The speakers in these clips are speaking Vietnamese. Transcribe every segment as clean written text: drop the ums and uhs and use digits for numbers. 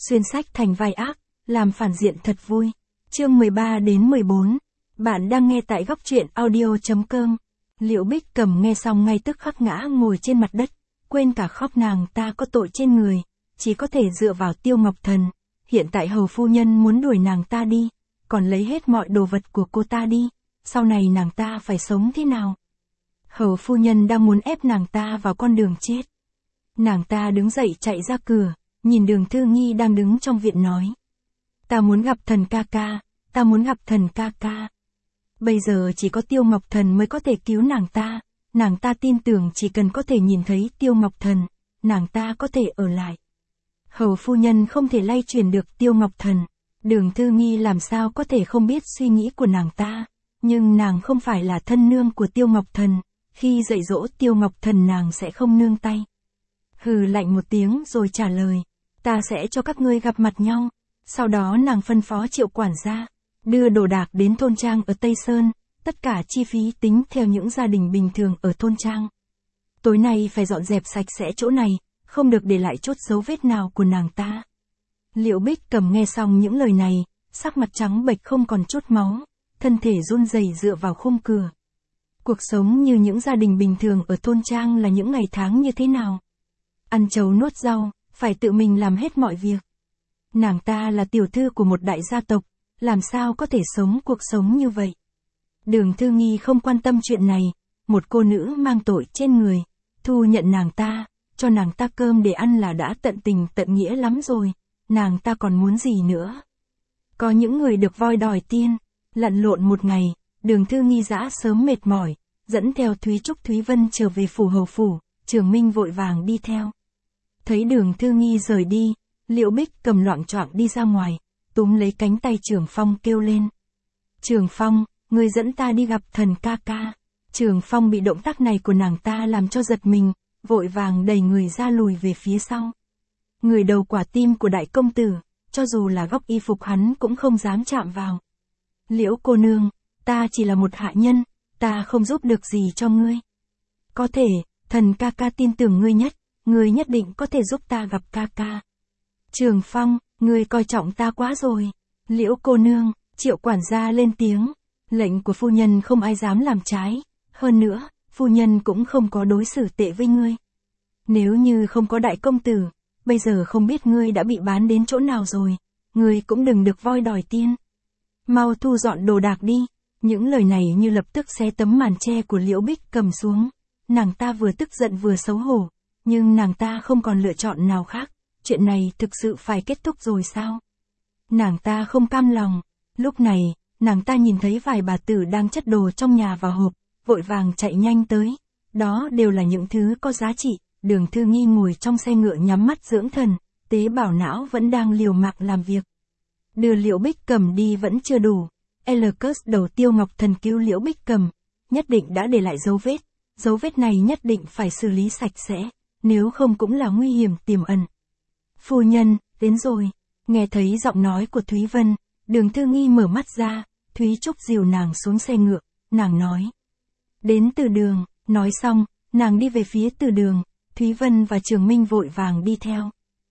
xuyên sách thành vai ác, làm phản diện thật vui. Chương 13 đến 14. Bạn đang nghe tại góc truyện audio.com. Liễu Bích Cầm nghe xong ngay tức khắc ngã ngồi trên mặt đất, quên cả khóc nàng ta có tội trên người, chỉ có thể dựa vào Tiêu Ngọc Thần. Hiện tại hầu phu nhân muốn đuổi nàng ta đi, còn lấy hết mọi đồ vật của cô ta đi, sau này nàng ta phải sống thế nào? Hầu phu nhân đang muốn ép nàng ta vào con đường chết. Nàng ta đứng dậy chạy ra cửa, nhìn Đường Thư Nghi đang đứng trong viện nói. Ta muốn gặp thần ca ca, ta muốn gặp thần ca ca. Bây giờ chỉ có Tiêu Ngọc Thần mới có thể cứu nàng ta tin tưởng chỉ cần có thể nhìn thấy Tiêu Ngọc Thần, nàng ta có thể ở lại. Hầu phu nhân không thể lay chuyển được Tiêu Ngọc Thần, Đường Thư Nghi làm sao có thể không biết suy nghĩ của nàng ta, nhưng nàng không phải là thân nương của Tiêu Ngọc Thần, khi dạy dỗ Tiêu Ngọc Thần nàng sẽ không nương tay. Hừ lạnh một tiếng rồi trả lời, ta sẽ cho các ngươi gặp mặt nhau. Sau đó nàng phân phó Triệu quản gia, đưa đồ đạc đến thôn trang ở Tây Sơn, tất cả chi phí tính theo những gia đình bình thường ở thôn trang. Tối nay phải dọn dẹp sạch sẽ chỗ này, không được để lại chút dấu vết nào của nàng ta. Liễu Bích Cầm nghe xong những lời này, sắc mặt trắng bệch không còn chút máu, thân thể run rẩy dựa vào khung cửa. Cuộc sống như những gia đình bình thường ở thôn trang là những ngày tháng như thế nào? Ăn trầu nuốt rau, phải tự mình làm hết mọi việc. Nàng ta là tiểu thư của một đại gia tộc, làm sao có thể sống cuộc sống như vậy? Đường Thư Nghi không quan tâm chuyện này, một cô nữ mang tội trên người, thu nhận nàng ta, cho nàng ta cơm để ăn là đã tận tình tận nghĩa lắm rồi, nàng ta còn muốn gì nữa? Có những người được voi đòi tiên, lặn lộn một ngày, Đường Thư Nghi dã sớm mệt mỏi, dẫn theo Thúy Trúc Thúy Vân trở về phủ hầu phủ, Trường Minh vội vàng đi theo. Thấy Đường Thư Nghi rời đi, Liễu Bích Cầm loạng choạng đi ra ngoài, túm lấy cánh tay Trường Phong kêu lên. Trường Phong, ngươi dẫn ta đi gặp thần ca ca. Trường Phong bị động tác này của nàng ta làm cho giật mình, vội vàng đẩy người ra lùi về phía sau. Người đầu quả tim của đại công tử, cho dù là góc y phục hắn cũng không dám chạm vào. Liễu cô nương, ta chỉ là một hạ nhân, ta không giúp được gì cho ngươi. Có thể, thần ca ca tin tưởng ngươi nhất định có thể giúp ta gặp ca ca. Trường Phong, ngươi coi trọng ta quá rồi. Liễu cô nương, Triệu quản gia lên tiếng, lệnh của phu nhân không ai dám làm trái, hơn nữa, phu nhân cũng không có đối xử tệ với ngươi. Nếu như không có đại công tử, bây giờ không biết ngươi đã bị bán đến chỗ nào rồi, ngươi cũng đừng được voi đòi tiên. Mau thu dọn đồ đạc đi. Những lời này như lập tức xé tấm màn che của Liễu Bích Cầm xuống, nàng ta vừa tức giận vừa xấu hổ, nhưng nàng ta không còn lựa chọn nào khác, chuyện này thực sự phải kết thúc rồi sao? Nàng ta không cam lòng, lúc này, nàng ta nhìn thấy vài bà tử đang chất đồ trong nhà vào hộp, vội vàng chạy nhanh tới, đó đều là những thứ có giá trị. Đường Thư Nghi ngồi trong xe ngựa nhắm mắt dưỡng thần, tế bào não vẫn đang liều mạng làm việc. Đưa Liễu Bích Cầm đi vẫn chưa đủ, Elcus đầu Tiêu Ngọc Thần cứu Liễu Bích Cầm, nhất định đã để lại dấu vết này nhất định phải xử lý sạch sẽ, nếu không cũng là nguy hiểm tiềm ẩn. Phu nhân, đến rồi, nghe thấy giọng nói của Thúy Vân, Đường Thư Nghi mở mắt ra, Thúy Trúc dìu nàng xuống xe ngựa, nàng nói. Đến từ đường, nói xong, nàng đi về phía từ đường, Thúy Vân và Trường Minh vội vàng đi theo.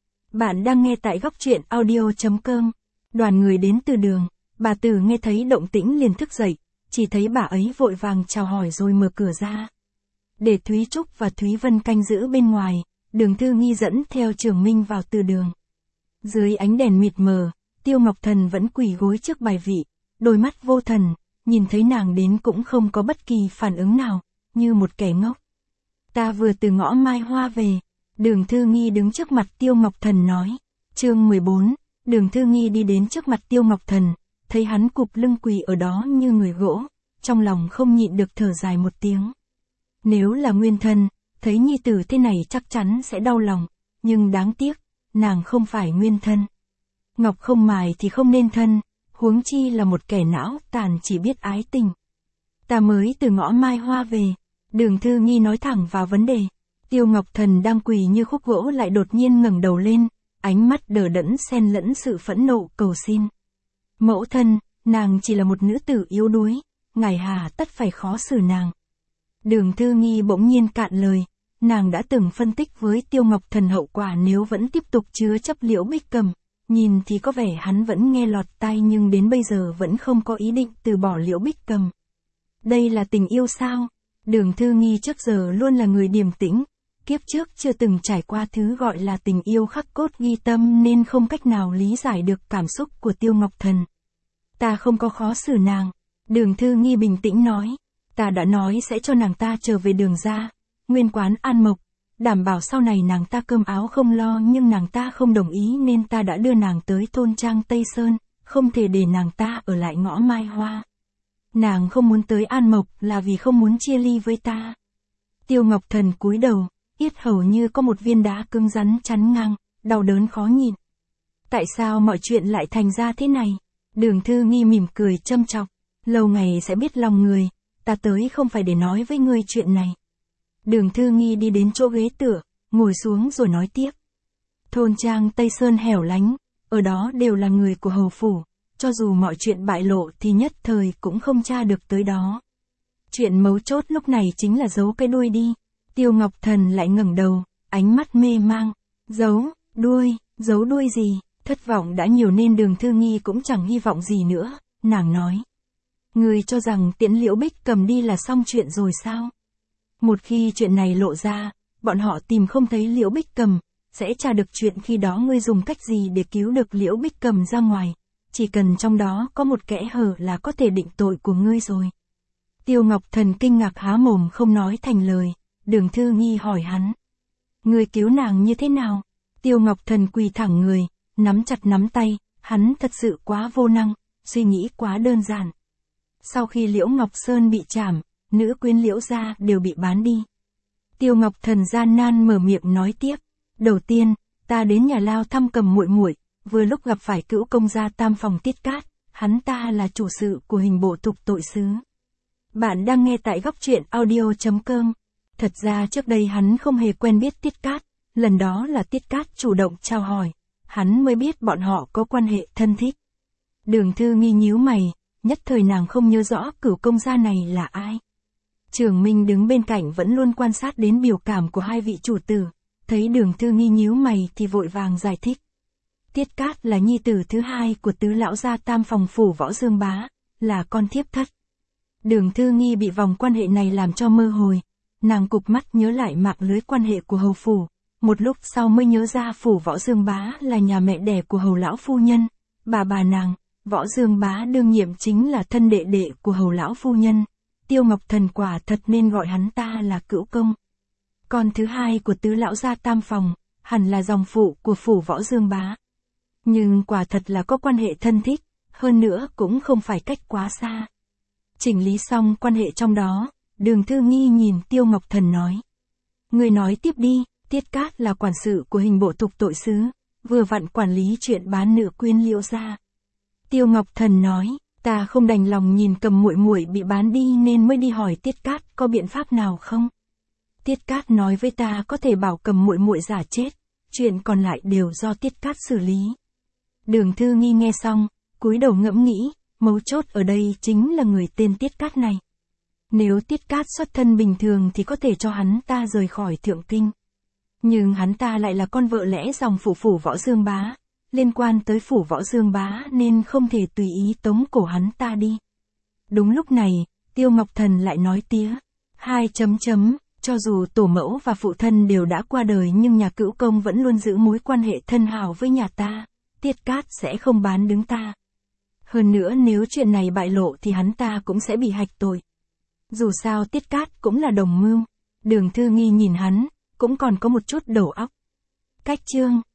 Bạn đang nghe tại góc truyện audio.com, đoàn người đến từ đường, bà tử nghe thấy động tĩnh liền thức dậy, chỉ thấy bà ấy vội vàng chào hỏi rồi mở cửa ra. Để Thúy Trúc và Thúy Vân canh giữ bên ngoài, Đường Thư Nghi dẫn theo Trường Minh vào từ đường. Dưới ánh đèn mịt mờ, Tiêu Ngọc Thần vẫn quỳ gối trước bài vị, đôi mắt vô thần, nhìn thấy nàng đến cũng không có bất kỳ phản ứng nào, như một kẻ ngốc. Ta vừa từ ngõ Mai Hoa về, Đường Thư Nghi đứng trước mặt Tiêu Ngọc Thần nói. Chương 14, Đường Thư Nghi đi đến trước mặt Tiêu Ngọc Thần, thấy hắn cụp lưng quỳ ở đó như người gỗ, trong lòng không nhịn được thở dài một tiếng. Nếu là nguyên thân, thấy nhi tử thế này chắc chắn sẽ đau lòng, nhưng đáng tiếc, nàng không phải nguyên thân. Ngọc không mài thì không nên thân, huống chi là một kẻ não tàn chỉ biết ái tình. Ta mới từ ngõ Mai Hoa về, Đường Thư Nghi nói thẳng vào vấn đề. Tiêu Ngọc Thần đang quỳ như khúc gỗ lại đột nhiên ngẩng đầu lên, ánh mắt đờ đẫn xen lẫn sự phẫn nộ cầu xin. Mẫu thân, nàng chỉ là một nữ tử yếu đuối, ngài hà tất phải khó xử nàng. Đường Thư Nghi bỗng nhiên cạn lời, nàng đã từng phân tích với Tiêu Ngọc Thần hậu quả nếu vẫn tiếp tục chứa chấp Liễu Bích Cầm, Nhìn thì có vẻ hắn vẫn nghe lọt tai nhưng đến bây giờ vẫn không có ý định từ bỏ Liễu Bích Cầm. Đây là tình yêu sao? Đường Thư Nghi trước giờ luôn là người điềm tĩnh, kiếp trước chưa từng trải qua thứ gọi là tình yêu khắc cốt ghi tâm nên không cách nào lý giải được cảm xúc của Tiêu Ngọc Thần. Ta không có khó xử nàng. Đường Thư Nghi bình tĩnh nói. Ta đã nói sẽ cho nàng ta trở về Đường gia, nguyên quán An Mộc, đảm bảo sau này nàng ta cơm áo không lo, nhưng nàng ta không đồng ý nên ta đã đưa nàng tới thôn trang Tây Sơn, không thể để nàng ta ở lại ngõ Mai Hoa. Nàng không muốn tới An Mộc là vì không muốn chia ly với ta. Tiêu Ngọc Thần cúi đầu, yết hầu như có một viên đá cứng rắn chắn ngang, đau đớn khó nhịn. Tại sao mọi chuyện lại thành ra thế này? Đường Thư Nghi mỉm cười châm chọc. Lâu ngày sẽ biết lòng người, ta tới không phải để nói với ngươi chuyện này. Đường Thư Nghi đi đến chỗ ghế tựa, ngồi xuống rồi nói tiếp. Thôn trang Tây Sơn hẻo lánh, ở đó đều là người của hầu phủ, cho dù mọi chuyện bại lộ thì nhất thời cũng không tra được tới đó. Chuyện mấu chốt lúc này chính là giấu cái đuôi đi. Tiêu Ngọc Thần lại ngẩng đầu, ánh mắt mê mang. Giấu đuôi gì? Thất vọng đã nhiều nên Đường Thư Nghi cũng chẳng hy vọng gì nữa, nàng nói. Ngươi cho rằng tiễn Liễu Bích Cầm đi là xong chuyện rồi sao? Một khi chuyện này lộ ra, bọn họ tìm không thấy Liễu Bích Cầm, sẽ tra được chuyện khi đó ngươi dùng cách gì để cứu được Liễu Bích Cầm ra ngoài. Chỉ cần trong đó có một kẽ hở là có thể định tội của ngươi rồi. Tiêu Ngọc Thần kinh ngạc há mồm không nói thành lời. Đường Thư Nghi hỏi hắn. Ngươi cứu nàng như thế nào? Tiêu Ngọc Thần quỳ thẳng người, nắm chặt nắm tay, hắn thật sự quá vô năng, suy nghĩ quá đơn giản. Sau khi Liễu Ngọc Sơn bị trảm, nữ quyến Liễu gia đều bị bán đi. Tiêu Ngọc Thần gian nan mở miệng nói tiếp. Đầu tiên, ta đến nhà Lao thăm Cầm muội muội, vừa lúc gặp phải cữu công gia Tam Phòng Tiết Cát, hắn ta là chủ sự của hình bộ thục tội sứ. Bạn đang nghe tại góc truyện audio.com. Thật ra trước đây hắn không hề quen biết Tiết Cát, lần đó là Tiết Cát chủ động chào hỏi, hắn mới biết bọn họ có quan hệ thân thích. Đường Thư Nghi nhíu mày, nhất thời nàng không nhớ rõ cửu công gia này là ai. Trường Minh đứng bên cạnh vẫn luôn quan sát đến biểu cảm của hai vị chủ tử, thấy Đường Thư Nghi nhíu mày thì vội vàng giải thích. Tiết Cát là nhi tử thứ hai của tứ lão gia Tam Phòng phủ Võ Dương Bá, là con thiếp thất. Đường Thư Nghi bị vòng quan hệ này làm cho mơ hồi, nàng cụp mắt nhớ lại mạng lưới quan hệ của hầu phủ, một lúc sau mới nhớ ra phủ Võ Dương Bá là nhà mẹ đẻ của hầu lão phu nhân, bà nàng, Võ Dương Bá đương nhiệm chính là thân đệ đệ của hầu lão phu nhân. Tiêu Ngọc Thần quả thật nên gọi hắn ta là cữu công. Con thứ hai của tứ lão gia Tam Phòng, hẳn là dòng phụ của phủ Võ Dương Bá. Nhưng quả thật là có quan hệ thân thích, hơn nữa cũng không phải cách quá xa. Chỉnh lý xong quan hệ trong đó, Đường Thư Nghi nhìn Tiêu Ngọc Thần nói. Người nói tiếp đi. Tiết Cát là quản sự của hình bộ thục tội sứ, vừa vặn quản lý chuyện bán nữ quyến Liễu gia. Tiêu Ngọc Thần nói, ta không đành lòng nhìn Cầm muội muội bị bán đi nên mới đi hỏi Tiết Cát có biện pháp nào không. Tiết Cát nói với ta có thể bảo Cầm muội muội giả chết, chuyện còn lại đều do Tiết Cát xử lý. Đường Thư Nghi nghe xong, cúi đầu ngẫm nghĩ, mấu chốt ở đây chính là người tên Tiết Cát này. Nếu Tiết Cát xuất thân bình thường thì có thể cho hắn ta rời khỏi Thượng Kinh. Nhưng hắn ta lại là con vợ lẽ dòng phủ Võ Dương Bá, liên quan tới phủ Võ Dương Bá nên không thể tùy ý tống cổ hắn ta đi. Đúng lúc này, Tiêu Ngọc Thần lại nói tía. Cho dù tổ mẫu và phụ thân đều đã qua đời nhưng nhà cữu công vẫn luôn giữ mối quan hệ thân hảo với nhà ta, Tiết Cát sẽ không bán đứng ta. Hơn nữa nếu chuyện này bại lộ thì hắn ta cũng sẽ bị hạch tội. Dù sao Tiết Cát cũng là đồng mưu. Đường Thư Nghi nhìn hắn, cũng còn có một chút đầu óc. Cách chương